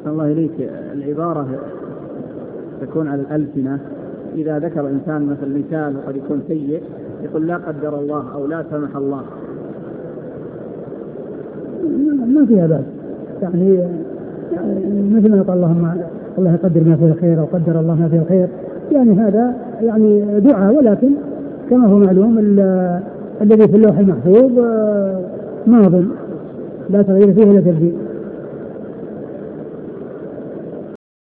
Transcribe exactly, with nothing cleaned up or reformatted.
أحسن الله إليك، العبارة تكون على الألسنة إذا ذكر إنسان مثل مثال وقد يكون سيء يقول لا قدر الله أو لا سمح الله، ما فيها بأس، يعني مثل ما قال اللهم الله يقدر ما فيه الخير أو قدر الله ما فيه الخير، يعني هذا يعني دعاء، ولكن كما هو معلوم الذي في اللوح المحفوظ ماضٍ لا تغيير فيه ولا تبديل.